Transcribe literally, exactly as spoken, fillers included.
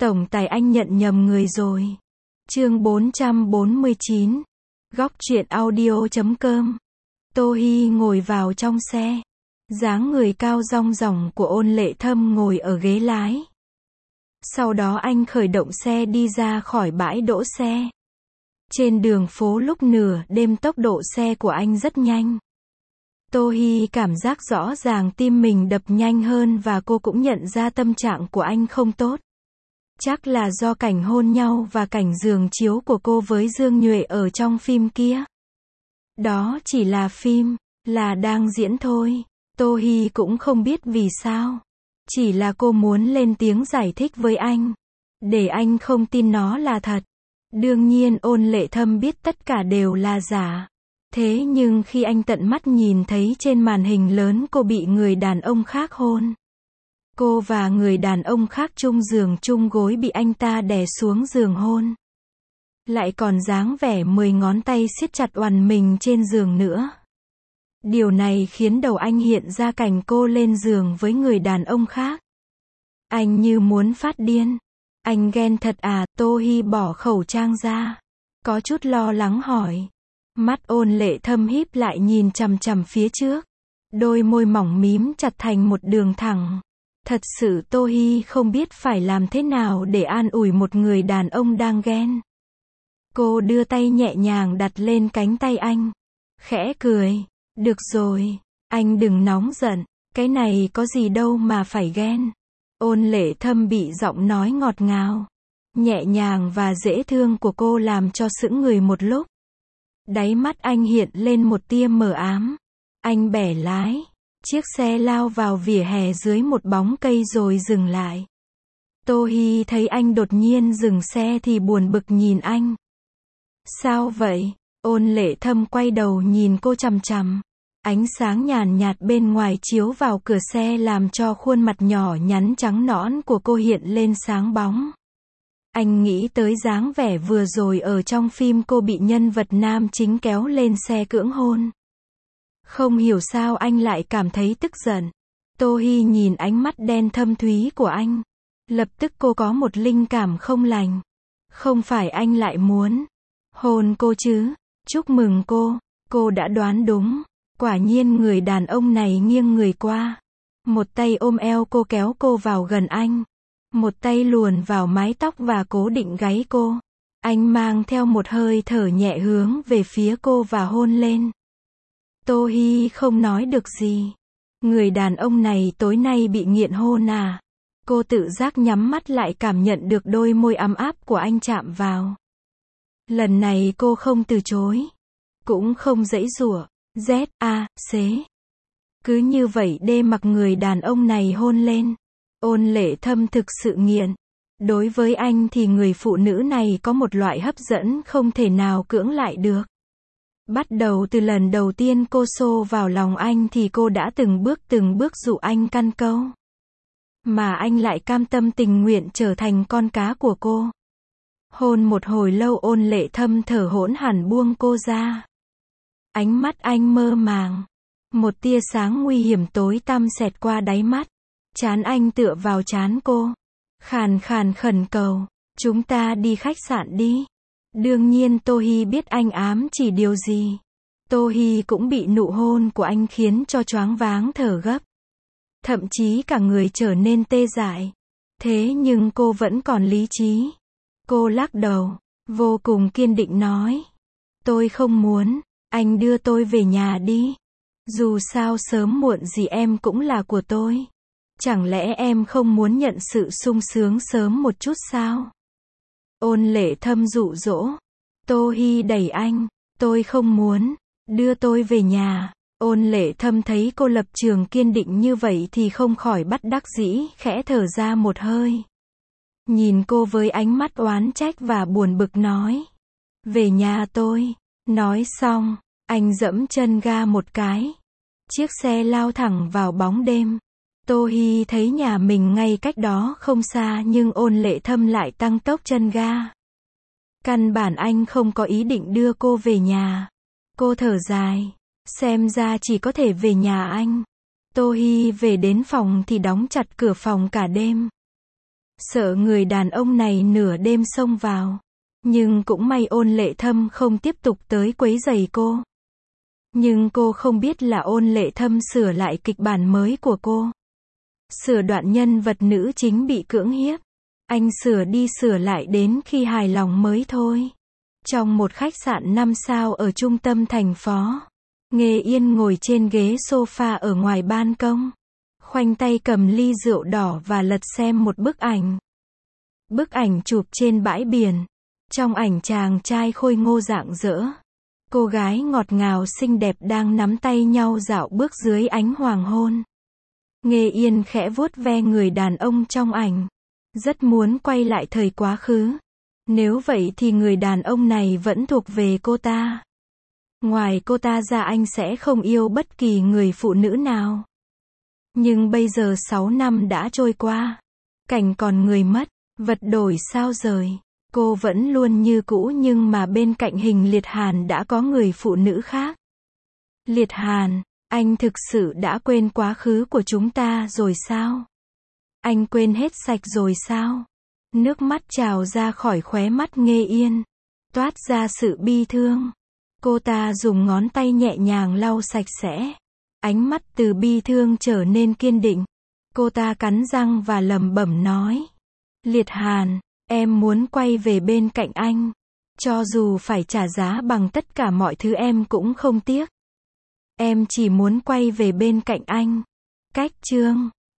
Tổng tài anh nhận nhầm người rồi. Chương bốn trăm bốn mươi chín. Góc truyện audio chấm com. Tô Hi ngồi vào trong xe. Dáng người cao rong ròng của Ôn Lệ Thâm ngồi ở ghế lái. Sau đó anh khởi động xe đi ra khỏi bãi đỗ xe. Trên đường phố lúc nửa đêm tốc độ xe của anh rất nhanh. Tô Hi cảm giác rõ ràng tim mình đập nhanh hơn và cô cũng nhận ra tâm trạng của anh không tốt. Chắc là do cảnh hôn nhau và cảnh giường chiếu của cô với Dương Nhuệ ở trong phim kia. Đó chỉ là phim, là đang diễn thôi. Tô Hi cũng không biết vì sao. Chỉ là cô muốn lên tiếng giải thích với anh. Để anh không tin nó là thật. Đương nhiên Ôn Lệ Thâm biết tất cả đều là giả. Thế nhưng khi anh tận mắt nhìn thấy trên màn hình lớn cô bị người đàn ông khác hôn. Cô và người đàn ông khác chung giường chung gối bị anh ta đè xuống giường hôn. Lại còn dáng vẻ mười ngón tay siết chặt oằn mình trên giường nữa. Điều này khiến đầu anh hiện ra cảnh cô lên giường với người đàn ông khác. Anh như muốn phát điên. Anh ghen thật à? Tô Hi bỏ khẩu trang ra. Có chút lo lắng hỏi. Mắt Ôn Lệ Thâm híp lại nhìn chằm chằm phía trước. Đôi môi mỏng mím chặt thành một đường thẳng. Thật sự Tô Hi không biết phải làm thế nào để an ủi một người đàn ông đang ghen. Cô đưa tay nhẹ nhàng đặt lên cánh tay anh. Khẽ cười. Được rồi, anh đừng nóng giận. Cái này có gì đâu mà phải ghen. Ôn Lệ Thâm bị giọng nói ngọt ngào, nhẹ nhàng và dễ thương của cô làm cho sững người một lúc. Đáy mắt anh hiện lên một tia mờ ám. Anh bẻ lái. Chiếc xe lao vào vỉa hè dưới một bóng cây rồi dừng lại. Tô Hi thấy anh đột nhiên dừng xe thì buồn bực nhìn anh. Sao vậy? Ôn Lệ Thâm quay đầu nhìn cô chằm chằm. Ánh sáng nhàn nhạt bên ngoài chiếu vào cửa xe làm cho khuôn mặt nhỏ nhắn trắng nõn của cô hiện lên sáng bóng. Anh nghĩ tới dáng vẻ vừa rồi ở trong phim cô bị nhân vật nam chính kéo lên xe cưỡng hôn. Không hiểu sao anh lại cảm thấy tức giận. Tô Hi nhìn ánh mắt đen thâm thúy của anh. Lập tức cô có một linh cảm không lành. Không phải anh lại muốn hôn cô chứ? Chúc mừng cô, cô đã đoán đúng. Quả nhiên người đàn ông này nghiêng người qua. Một tay ôm eo cô kéo cô vào gần anh. Một tay luồn vào mái tóc và cố định gáy cô. Anh mang theo một hơi thở nhẹ hướng về phía cô và hôn lên. Tô Hi không nói được gì. Người đàn ông này tối nay bị nghiện hôn à? Cô tự giác nhắm mắt lại cảm nhận được đôi môi ấm áp của anh chạm vào. Lần này cô không từ chối. Cũng không giãy giụa. Z, A, C. Cứ như vậy đê mặc người đàn ông này hôn lên. Ôn Lệ Thâm thực sự nghiện. Đối với anh thì người phụ nữ này có một loại hấp dẫn không thể nào cưỡng lại được. Bắt đầu từ lần đầu tiên cô xô vào lòng anh thì cô đã từng bước từng bước dụ anh căn câu. Mà anh lại cam tâm tình nguyện trở thành con cá của cô. Hôn một hồi lâu Ôn Lệ Thâm thở hổn hển buông cô ra. Ánh mắt anh mơ màng. Một tia sáng nguy hiểm tối tăm xẹt qua đáy mắt. Trán anh tựa vào trán cô. Khàn khàn khẩn cầu. Chúng ta đi khách sạn đi. Đương nhiên Tô Hi biết anh ám chỉ điều gì. Tô Hi cũng bị nụ hôn của anh khiến cho choáng váng thở gấp. Thậm chí cả người trở nên tê dại. Thế nhưng cô vẫn còn lý trí. Cô lắc đầu. Vô cùng kiên định nói. Tôi không muốn. Anh đưa tôi về nhà đi. Dù sao sớm muộn gì em cũng là của tôi. Chẳng lẽ em không muốn nhận sự sung sướng sớm một chút sao? Ôn Lệ Thâm dụ dỗ. Tô Hi đẩy anh. Tôi không muốn. Đưa tôi về nhà. Ôn Lệ Thâm thấy cô lập trường kiên định như vậy thì không khỏi bất đắc dĩ, khẽ thở ra một hơi. Nhìn cô với ánh mắt oán trách và buồn bực nói. Về nhà tôi. Nói xong, anh giẫm chân ga một cái. Chiếc xe lao thẳng vào bóng đêm. Tô Hi thấy nhà mình ngay cách đó không xa nhưng Ôn Lệ Thâm lại tăng tốc chân ga. Căn bản anh không có ý định đưa cô về nhà. Cô thở dài. Xem ra chỉ có thể về nhà anh. Tô Hi về đến phòng thì đóng chặt cửa phòng cả đêm. sợ người đàn ông này nửa đêm xông vào. Nhưng cũng may Ôn Lệ Thâm không tiếp tục tới quấy rầy cô. Nhưng cô không biết là Ôn Lệ Thâm sửa lại kịch bản mới của cô. Sửa đoạn nhân vật nữ chính bị cưỡng hiếp. Anh sửa đi sửa lại đến khi hài lòng mới thôi. Trong một khách sạn năm sao ở trung tâm thành phố, Nghê Yên ngồi trên ghế sofa ở ngoài ban công, khoanh tay cầm ly rượu đỏ và lật xem một bức ảnh. Bức ảnh chụp trên bãi biển. Trong ảnh chàng trai khôi ngô rạng rỡ, cô gái ngọt ngào xinh đẹp đang nắm tay nhau dạo bước dưới ánh hoàng hôn. Nghê Yên khẽ vuốt ve người đàn ông trong ảnh. Rất muốn quay lại thời quá khứ. Nếu vậy thì người đàn ông này vẫn thuộc về cô ta. Ngoài cô ta ra anh sẽ không yêu bất kỳ người phụ nữ nào. Nhưng bây giờ sáu năm đã trôi qua. Cảnh còn người mất, vật đổi sao rời. Cô vẫn luôn như cũ nhưng mà bên cạnh Hình Liệt Hàn đã có người phụ nữ khác. Liệt Hàn, anh thực sự đã quên quá khứ của chúng ta rồi sao? Anh quên hết sạch rồi sao? Nước mắt trào ra khỏi khóe mắt Nghê Yên, toát ra sự bi thương. Cô ta dùng ngón tay nhẹ nhàng lau sạch sẽ. Ánh mắt từ bi thương trở nên kiên định. Cô ta cắn răng và lẩm bẩm nói. Liệt Hàn, em muốn quay về bên cạnh anh. Cho dù phải trả giá bằng tất cả mọi thứ em cũng không tiếc. Em chỉ muốn quay về bên cạnh anh. Cách chương